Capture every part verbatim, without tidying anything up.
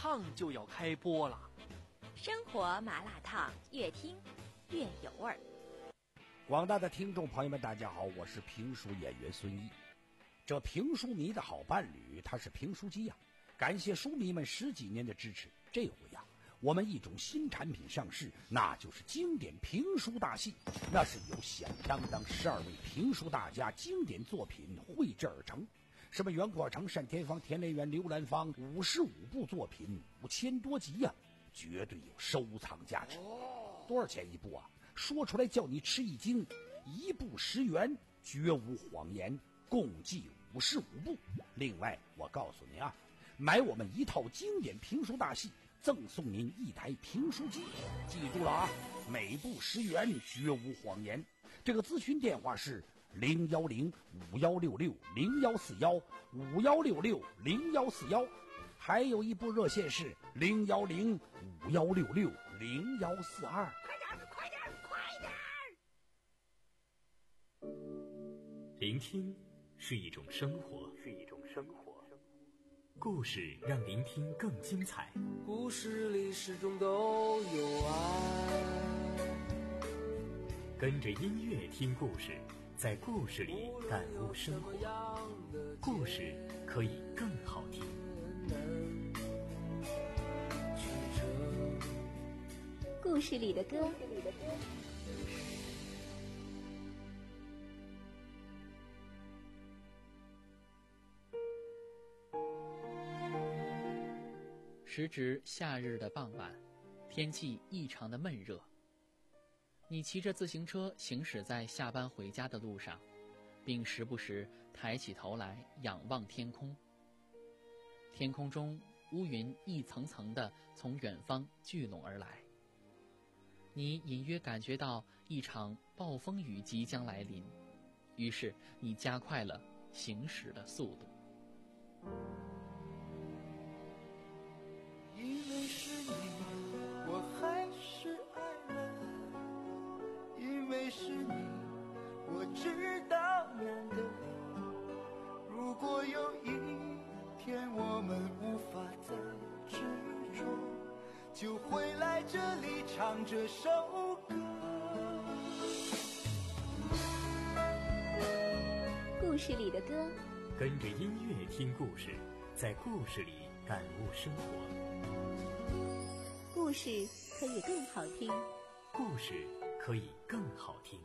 烫就要开播了。 生活麻辣烫，越听越有味儿。 广大的听众朋友们，大家好，我是评书演员孙一。这评书迷的好伴侣，他是评书机呀、啊！感谢书迷们十几年的支持。这回呀、啊，我们一种新产品上市，那就是经典评书大戏。那是由响当当十二位评书大家经典作品绘制而成。什么袁阔成、单田芳、田连元、刘兰芳，五十五部作品，五千多集呀、啊，绝对有收藏价值。多少钱一部啊？说出来叫你吃一惊，一部十元，绝无谎言，共计五十五部。另外我告诉您啊，买我们一套经典评书大戏，赠送您一台评书机。记住了啊，每部十元，绝无谎言。这个咨询电话是零幺零五幺六六零幺四幺五幺六六零幺四幺，还有一部热线是零幺零五幺六六零幺四二。 快点快点！ 聆听是一种生活，是一种生活。故事让聆听更精彩。 故事里始终都有爱。 跟着音乐听故事，在故事里感悟生活。故事可以更好听。 故事里的歌。 时值夏日的傍晚，天气异常的闷热。你骑着自行车行驶在下班回家的路上，并时不时抬起头来仰望天空。天空中乌云一层层地从远方聚拢而来，你隐约感觉到一场暴风雨即将来临，于是你加快了行驶的速度。 因为是你，我还是爱人；因为是你，我知道难得。如果有一天我们无法再执着，就回来这里唱这首歌。 故事里的歌， 跟着音乐听故事，在故事里感悟生活。 故事可以更好听， 故事可以更好听。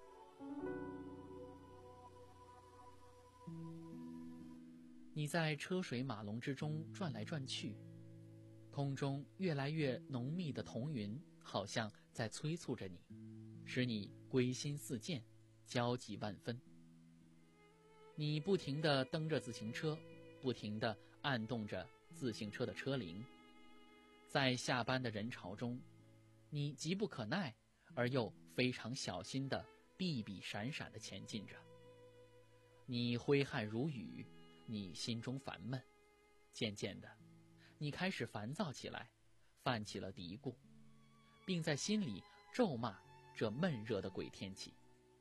你在车水马龙之中转来转去，空中越来越浓密的彤云好像在催促着你，使你归心似箭，焦急万分。你不停地蹬着自行车，不停地按动着自行车的车铃。在下班的人潮中，你急不可耐而又非常小心地避避闪闪地前进着。你挥汗如雨，你心中烦闷，渐渐的你开始烦躁起来，泛起了嘀咕，并在心里咒骂这闷热的鬼天气。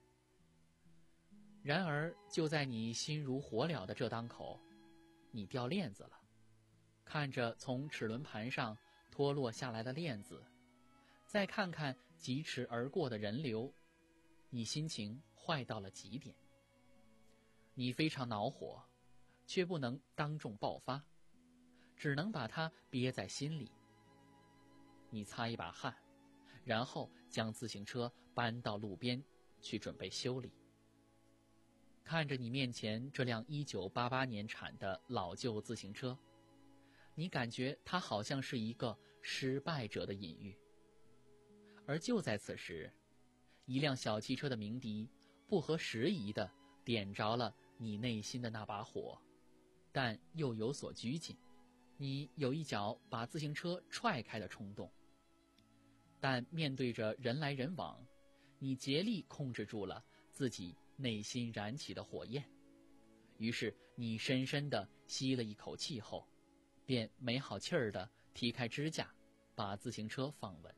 然而就在你心如火燎的这当口，你掉链子了。看着从齿轮盘上脱落下来的链子，再看看疾驰而过的人流，你心情坏到了极点。你非常恼火，却不能当众爆发，只能把它憋在心里。你擦一把汗，然后将自行车搬到路边去准备修理。看着你面前这辆一九八八年产的老旧自行车，你感觉它好像是一个失败者的隐喻。而就在此时，一辆小汽车的鸣笛不合时宜地点着了你内心的那把火，但又有所拘谨。你有一脚把自行车踹开的冲动，但面对着人来人往，你竭力控制住了自己内心燃起的火焰。于是你深深地吸了一口气后，便没好气儿地踢开支架，把自行车放稳。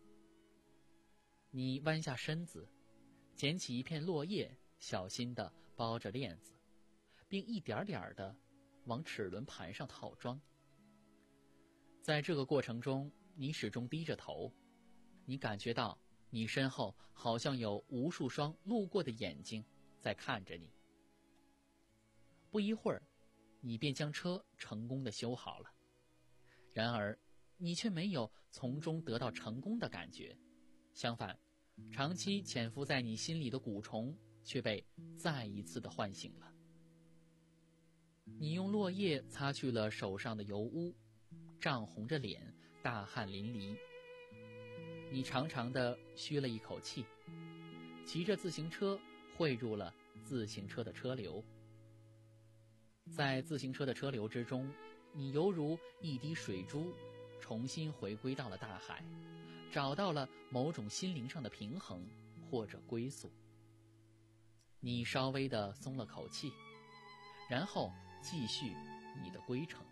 你弯下身子，捡起一片落叶，小心地包着链子，并一点点地往齿轮盘上套装。 在这个过程中，你始终低着头，你感觉到你身后好像有无数双路过的眼睛在看着你。不一会儿，你便将车成功地修好了。然而，你却没有从中得到成功的感觉，相反，长期潜伏在你心里的蛊虫却被再一次的唤醒了。你用落叶擦去了手上的油污，涨红着脸，大汗淋漓。你长长的吁了一口气，骑着自行车汇入了自行车的车流。在自行车的车流之中，你犹如一滴水珠，重新回归到了大海，找到了某种心灵上的平衡或者归宿。你稍微的松了口气，然后继续你的归程。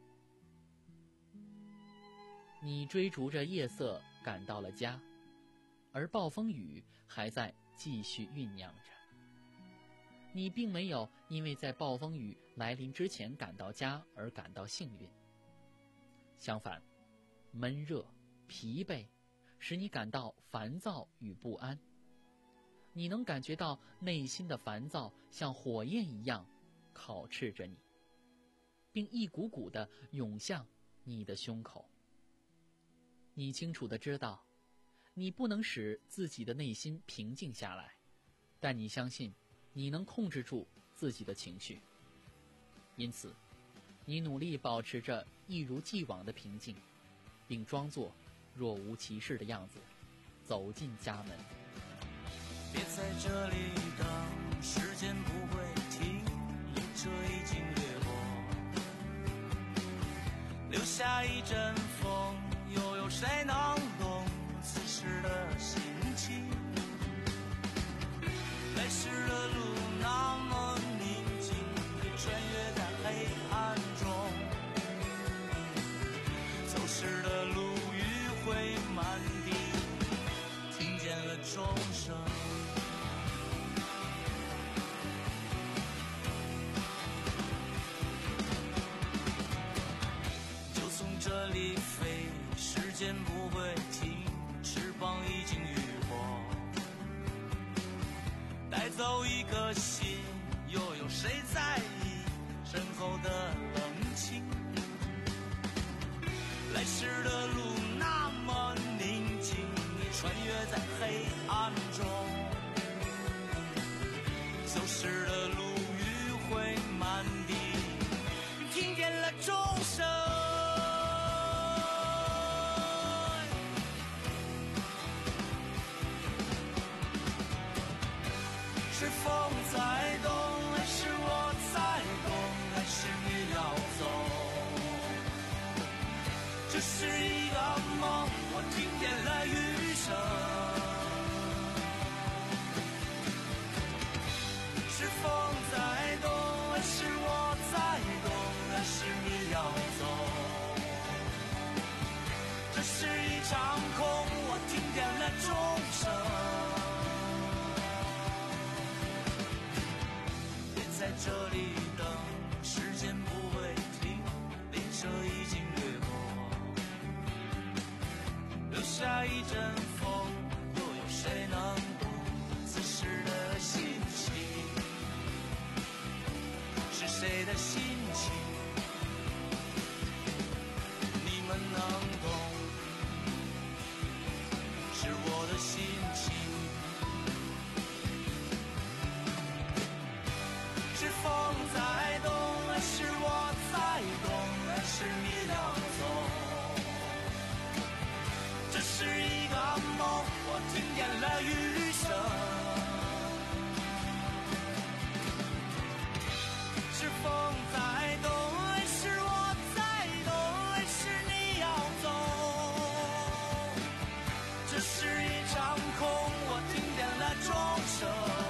你追逐着夜色赶到了家，而暴风雨还在继续酝酿着。你并没有因为在暴风雨来临之前赶到家而感到幸运，相反，闷热、疲惫使你感到烦躁与不安。你能感觉到内心的烦躁像火焰一样烤炽着你，并一股股地涌向你的胸口。你清楚地知道，你不能使自己的内心平静下来，但你相信你能控制住自己的情绪。因此，你努力保持着一如既往的平静，并装作若无其事的样子走进家门。 别在这里等，时间不会停，列车已经掠过，留下一阵风，又有谁能懂此时的心情？来时的路那么宁静，你穿越在黑暗中，走时的路迂回满地，听见了钟声。这里飞，时间不会停，翅膀已经浴火，带走一颗心，又有谁在意身后的冷清？来时的路那么宁静，你穿越在黑暗中，走时的路迂回满地，听见了钟声。是风在动，还是我在动，还是你要走？这是一个梦，我听见了雨声。是风在动，还是我在动，还是你要走？这是一场空，我听见了钟声。在这里等，时间不会停，列车已经掠过，留下一阵风，又有谁能懂此时的心情？是谁的心情？你们能懂，是我的心情。是风在动，还是我在动，还是你要走？这是一个梦，我听见了雨声。是风在动，还是我在动，还是你要走？这是一场空，我听见了钟声。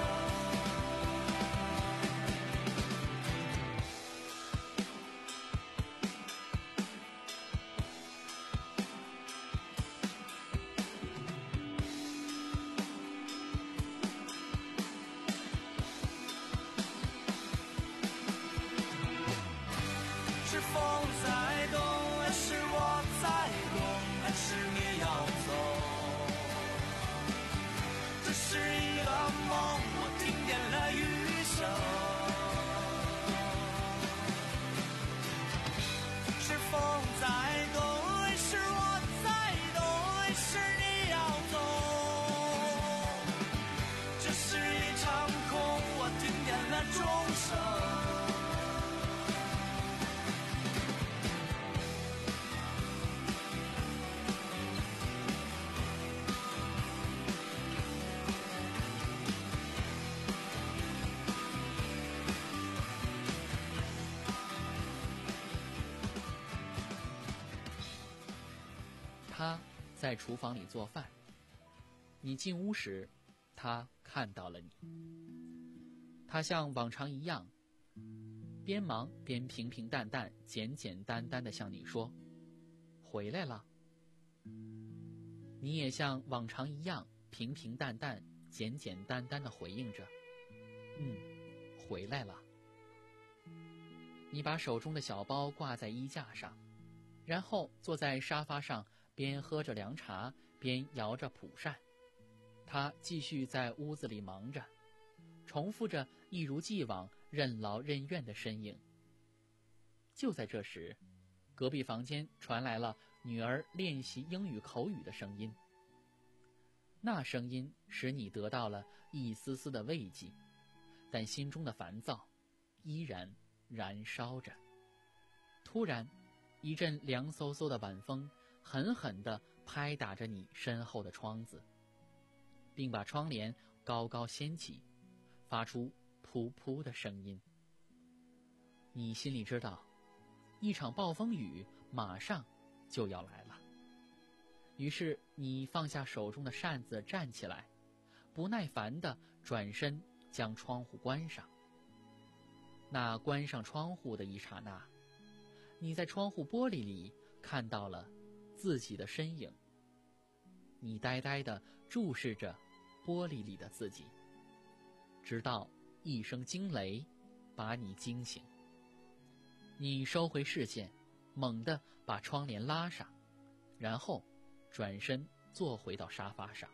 他在厨房里做饭。你进屋时，他看到了你。他像往常一样，边忙边平平淡淡、简简单单地向你说：“回来了。”你也像往常一样，平平淡淡、简简单单地回应着：“嗯，回来了。”你把手中的小包挂在衣架上，然后坐在沙发上，边喝着凉茶，边摇着蒲扇。他继续在屋子里忙着，重复着一如既往任劳任怨的身影。就在这时，隔壁房间传来了女儿练习英语口语的声音。那声音使你得到了一丝丝的慰藉，但心中的烦躁依然燃烧着。突然，一阵凉飕飕的晚风狠狠地拍打着你身后的窗子，并把窗帘高高掀起，发出噗噗的声音。你心里知道，一场暴风雨马上就要来了。于是你放下手中的扇子，站起来，不耐烦地转身将窗户关上。那关上窗户的一刹那，你在窗户玻璃里看到了自己的身影。你呆呆地注视着玻璃里的自己，直到一声惊雷把你惊醒。你收回视线，猛地把窗帘拉上，然后转身坐回到沙发上。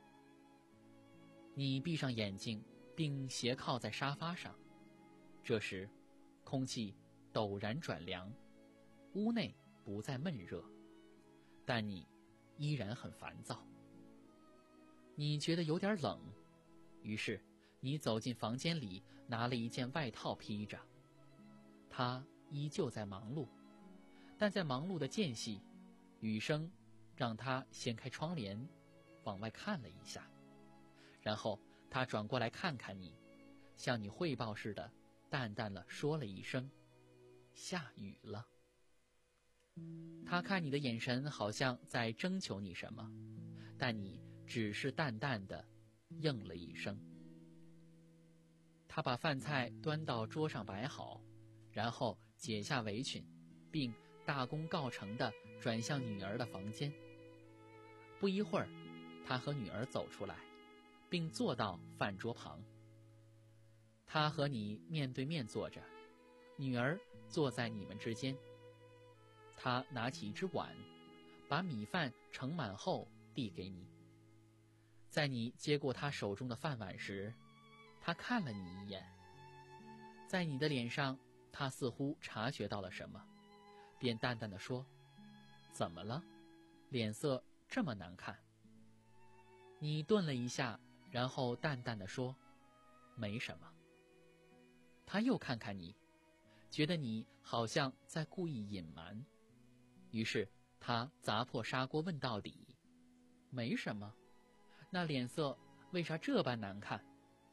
你闭上眼睛，并斜靠在沙发上。这时，空气陡然转凉，屋内不再闷热，但你依然很烦躁。你觉得有点冷，于是你走进房间里，拿了一件外套披着。他依旧在忙碌，但在忙碌的间隙，雨声让他掀开窗帘，往外看了一下，然后他转过来看看你，向你汇报似的淡淡地说了一声：“下雨了。”他看你的眼神好像在征求你什么，但你只是淡淡地应了一声。他把饭菜端到桌上摆好，然后解下围裙，并大功告成地转向女儿的房间。不一会儿，他和女儿走出来，并坐到饭桌旁。他和你面对面坐着，女儿坐在你们之间。他拿起一只碗，把米饭盛满后递给你。在你接过他手中的饭碗时，他看了你一眼。在你的脸上，他似乎察觉到了什么，便淡淡地说：“怎么了？脸色这么难看？”你顿了一下，然后淡淡地说：“没什么。”他又看看你，觉得你好像在故意隐瞒，于是他砸破砂锅问到底：“没什么？那脸色为啥这般难看？”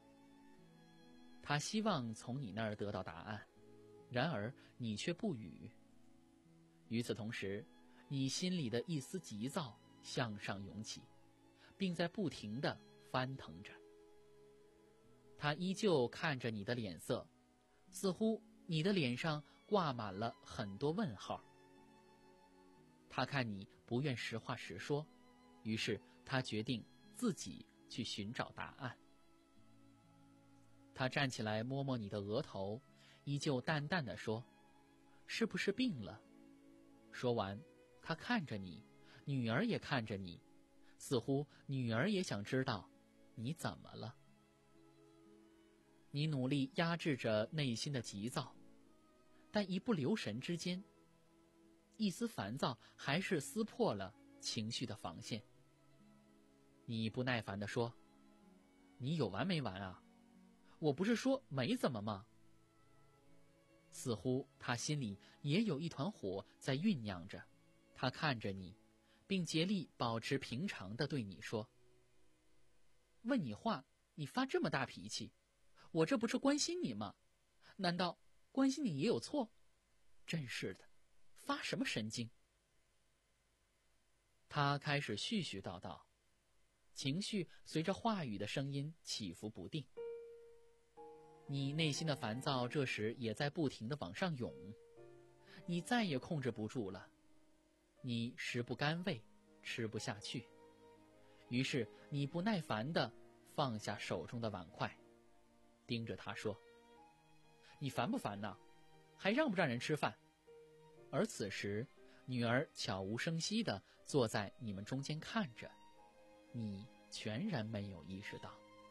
他希望从你那儿得到答案，然而你却不语。与此同时，你心里的一丝急躁向上涌起，并在不停地翻腾着。他依旧看着你的脸色，似乎你的脸上挂满了很多问号。他看你不愿实话实说，于是他决定自己去寻找答案。他站起来摸摸你的额头，依旧淡淡地说：“是不是病了？”说完，他看着你，女儿也看着你，似乎女儿也想知道你怎么了。你努力压制着内心的急躁，但一不留神之间，一丝烦躁还是撕破了情绪的防线。你不耐烦地说：“你有完没完啊？我不是说没怎么吗？”似乎他心里也有一团火在酝酿着。他看着你，并竭力保持平常地对你说：“问你话，你发这么大脾气，我这不是关心你吗？难道关心你也有错？真是的，发什么神经？” 他开始絮絮叨叨，情绪随着话语的声音起伏不定。你内心的烦躁这时也在不停地往上涌，你再也控制不住了，你食不甘味，吃不下去，于是你不耐烦地放下手中的碗筷，盯着他说：你烦不烦呢？还让不让人吃饭？而此时女儿悄无声息地坐在你们中间看着，你全然没有意识到。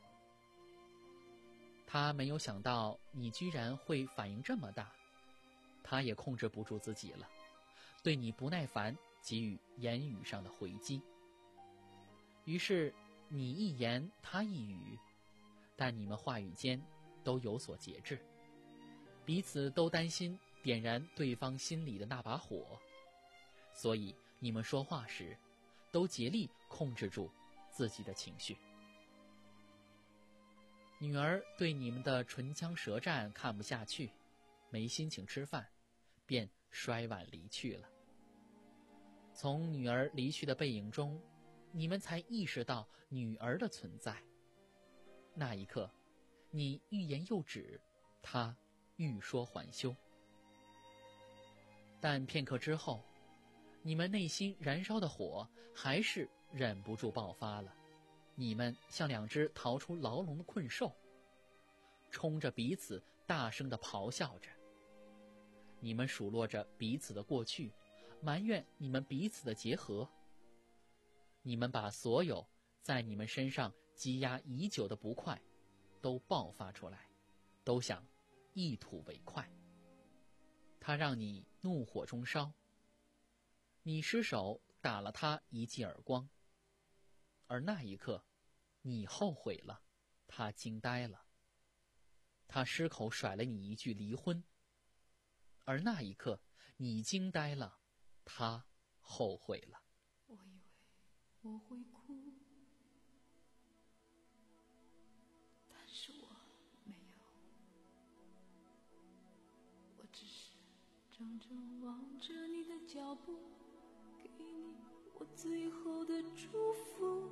她没有想到你居然会反应这么大，她也控制不住自己了，对你不耐烦给予言语上的回击。于是你一言她一语，但你们话语间都有所节制，彼此都担心点燃对方心里的那把火，所以你们说话时都竭力控制住自己的情绪。女儿对你们的唇枪舌战看不下去，没心情吃饭，便摔碗离去了。从女儿离去的背影中，你们才意识到女儿的存在。那一刻，你欲言又止，她欲说还休。但片刻之后，你们内心燃烧的火还是忍不住爆发了。你们像两只逃出牢笼的困兽，冲着彼此大声地咆哮着。你们数落着彼此的过去，埋怨你们彼此的结合。你们把所有在你们身上积压已久的不快都爆发出来，都想一吐为快。他让你怒火中烧，你失手打了他一记耳光，而那一刻你后悔了，他惊呆了。他失口甩了你一句离婚，而那一刻你惊呆了，他后悔了。 我以为我会哭，但是我没有，我只是怔怔望着你的脚步，给你我最后的祝福。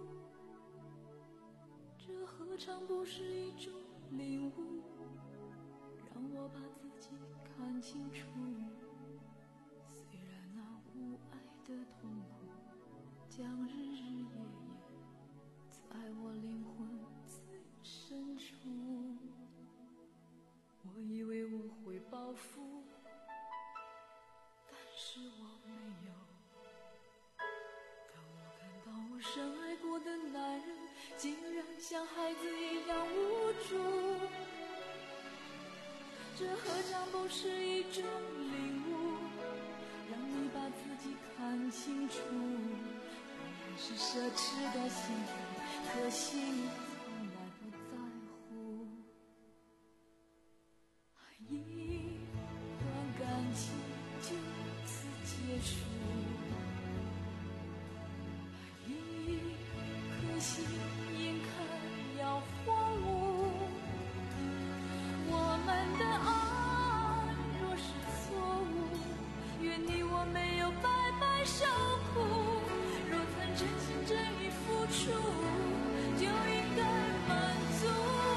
这何尝不是一种领悟，让我把自己看清楚。虽然那无爱的痛苦将日日夜夜在我灵魂最深处，我以为我会报复，但是我没有。当我看到我深爱过的男人竟然像孩子一样无助，这何尝不是一种领悟，让你把自己看清楚。本来是奢侈的幸福，可惜你从来不在乎。一段感情就此结束，一颗心眼看要荒芜。我们的爱若是错误，愿你我没有白白受苦。若曾真心真意付出，就应该满足。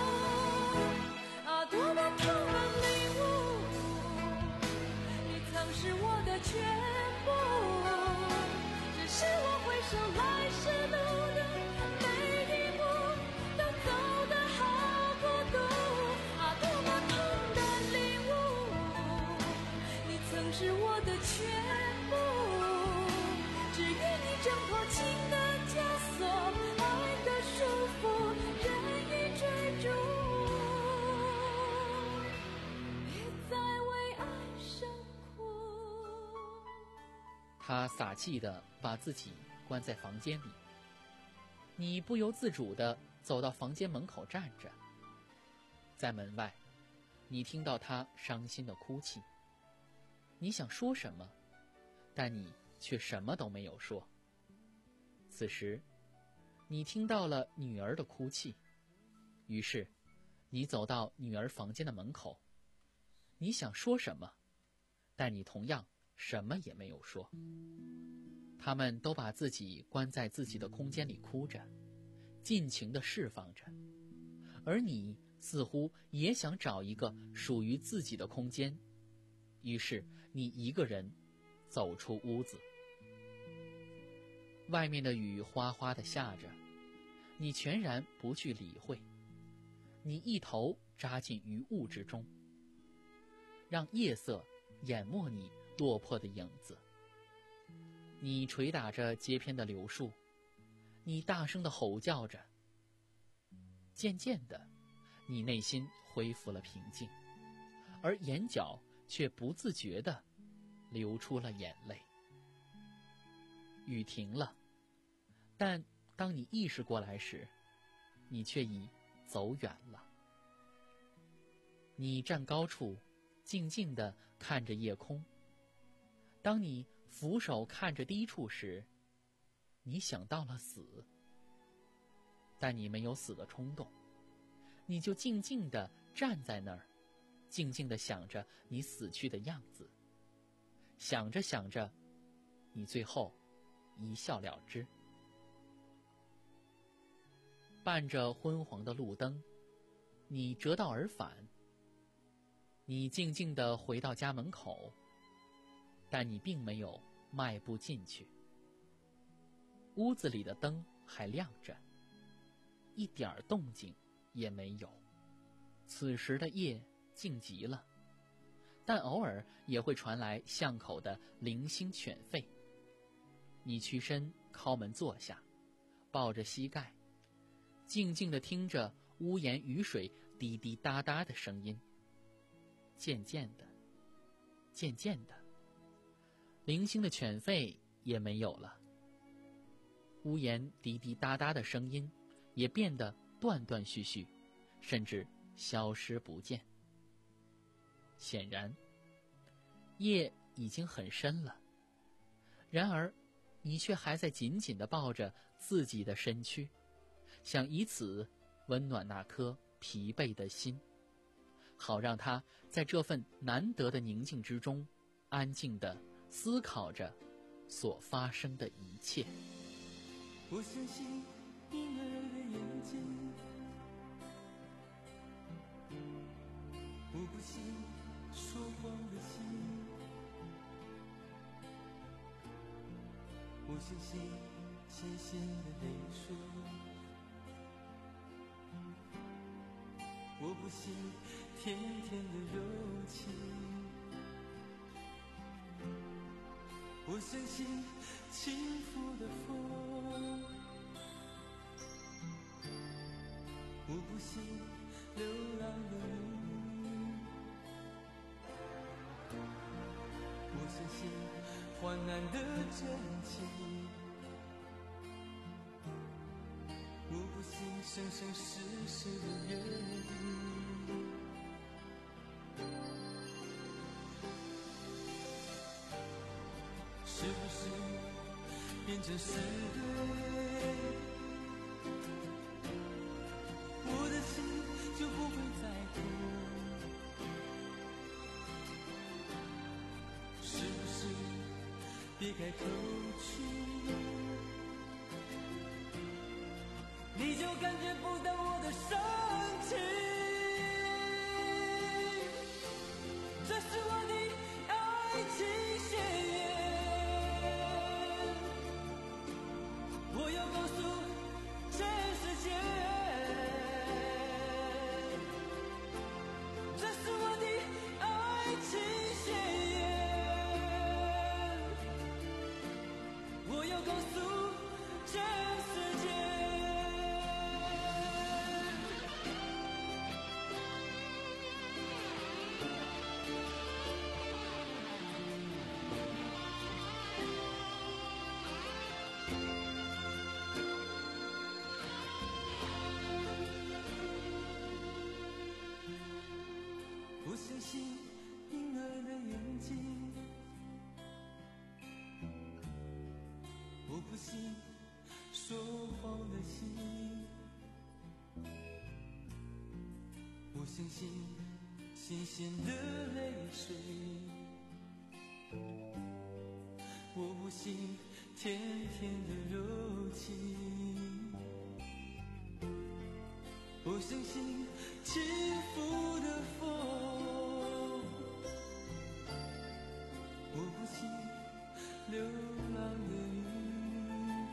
啊，多么痛的领悟，你曾是我的全部，只是我回首来时路的每一步都走得好孤独。啊，多么痛的领悟，你曾是我的全部，只愿你挣脱情的枷锁，爱的束缚，任意追逐，别再为爱生苦。 他撒气地把自己关在房间里，你不由自主地走到房间门口站着。在门外，你听到他伤心的哭泣，你想说什么，但你却什么都没有说。此时，你听到了女儿的哭泣，于是你走到女儿房间的门口，你想说什么，但你同样什么也没有说。 他们都把自己关在自己的空间里哭着，尽情地释放着，而你似乎也想找一个属于自己的空间，于是你一个人走出屋子。外面的雨哗哗地下着，你全然不去理会，你一头扎进于雾之中，让夜色淹没你落魄的影子。你捶打着街边的柳树，你大声地吼叫着。渐渐的，你内心恢复了平静，而眼角却不自觉地流出了眼泪。雨停了，但当你意识过来时，你却已走远了。你站高处，静静地看着夜空。当你俯首看着低处时，你想到了死，但你没有死的冲动，你就静静地站在那儿，静静地想着你死去的样子。想着想着，你最后一笑了之。伴着昏黄的路灯，你折道而返。你静静地回到家门口，但你并没有迈步进去。屋子里的灯还亮着，一点儿动静也没有。此时的夜静极了，但偶尔也会传来巷口的零星犬吠。你屈身靠门坐下，抱着膝盖，静静地听着屋檐雨水滴滴答答的声音。渐渐的，渐渐的，零星的犬吠也没有了，屋檐滴滴答答的声音也变得断断续续，甚至消失不见。显然，夜已经很深了，然而你却还在紧紧地抱着自己的身躯，想以此温暖那颗疲惫的心，好让它在这份难得的宁静之中，安静地思考着所发生的一切。 我相信婴儿的眼睛，我不信说谎的心，我相信咸咸的泪水，我不信甜甜的柔情，我相信轻拂的风，我不信流浪的云，我相信患难的真情，我不信生生世世的约定。是不是变成是对？我的心就不会再痛。是不是别开口去，你就感觉不到我的生气？这是我的爱情宣言。我要告诉全世界，这是我的爱情宣言。我要告诉全世界。我相信婴儿的眼睛，我不信说谎的心，我相信咸咸的泪水，我不信甜甜的柔情，不相信起伏的风，我不信流浪的雨，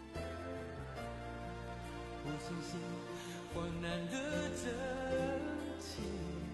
不相信患难的真情。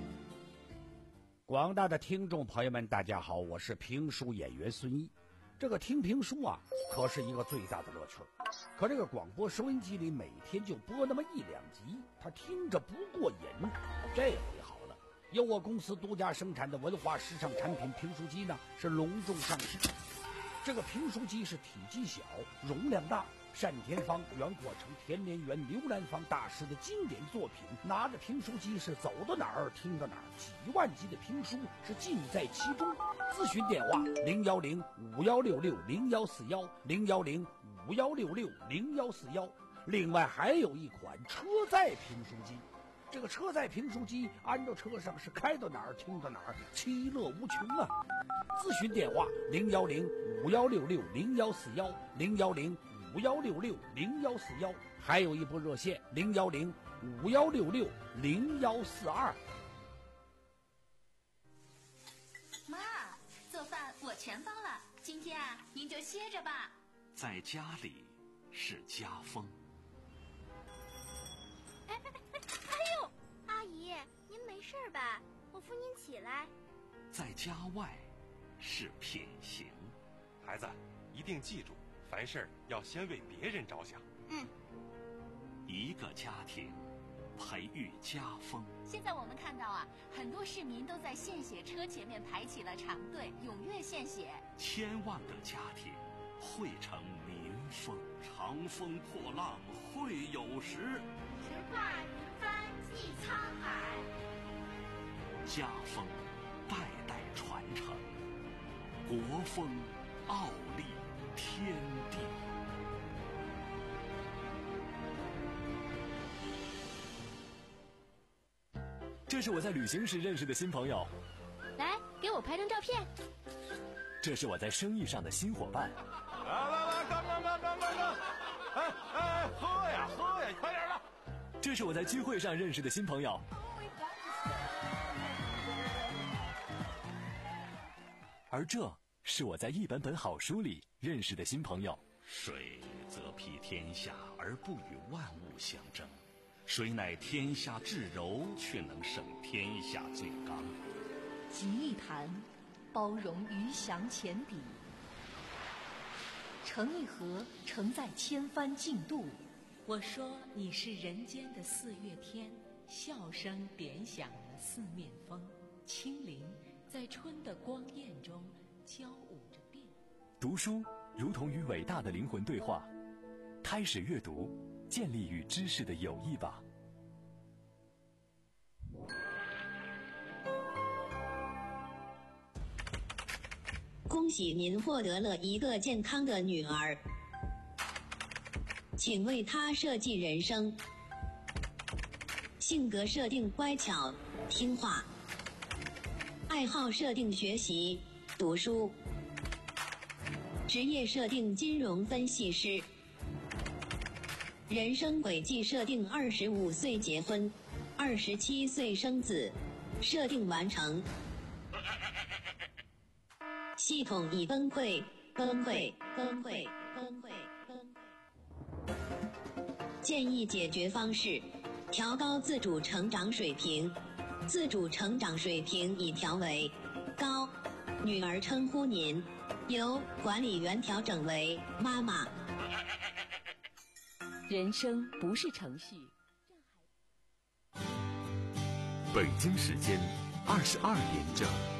广大的听众朋友们，大家好，我是评书演员孙一。这个听评书啊，可是一个最大的乐趣。可这个广播收音机里每天就播那么一两集，他听着不过瘾。这回好了，由我公司独家生产的文化时尚产品评书机呢，是隆重上市。这个评书机是体积小，容量大，单田芳、袁阔成、田连元、刘兰芳大师的经典作品。拿着评书机是走到哪儿听到哪儿，几万集的评书是尽在其中。咨询电话零幺零五幺六六零幺四幺零幺零五幺六六零幺四幺。另外还有一款车载评书机，这个车载评书机安到车上是开到哪儿听到哪儿，其乐无穷啊！咨询电话零幺零五幺六六零幺四幺零幺零五幺六六零幺四幺，还有一部热线零幺零五幺六六零幺四二。 妈，做饭我全包了，今天啊，您就歇着吧。 在家里是家风。 哎哎哎哎呦，阿姨，您没事吧？我扶您起来。 在家外是品行。 孩子，一定记住，凡事要先为别人着想。 嗯。 一个家庭培育家风。 现在我们看到啊，很多市民都在献血车前面排起了长队，踊跃献血。 千万个家庭汇成民风，长风破浪会有时， 直挂云帆济沧海。 家风代代传承，国风傲立天地。 这是我在旅行时认识的新朋友， 来，给我拍张照片。 这是我在生意上的新伙伴。 来来来，干干干干干干！哎哎，喝呀喝呀，快点的！ 这是我在聚会上认识的新朋友。而这是我在一本本好书里认识的新朋友。 水则披天下而不与万物相争，谁乃天下至柔，却能胜天下最刚。 集一坛，包容鱼翔浅底；盛一盒，盛在千帆竞渡。 我说你是人间的四月天，笑声点响了四面风，清灵在春的光艳中交舞着变。 读书如同与伟大的灵魂对话，开始阅读，建立与知识的友谊吧。 恭喜您获得了一个健康的女儿，请为她设计人生。性格设定乖巧听话，爱好设定学习读书，职业设定金融分析师，人生轨迹设定二十五岁结婚，二十七岁生子，设定完成。系统已崩溃，崩溃，崩溃，崩溃，崩溃。建议解决方式：调高自主成长水平。自主成长水平已调为高。女儿称呼您，由管理员调整为妈妈。 人生不是程序。 北京时间二十二点整。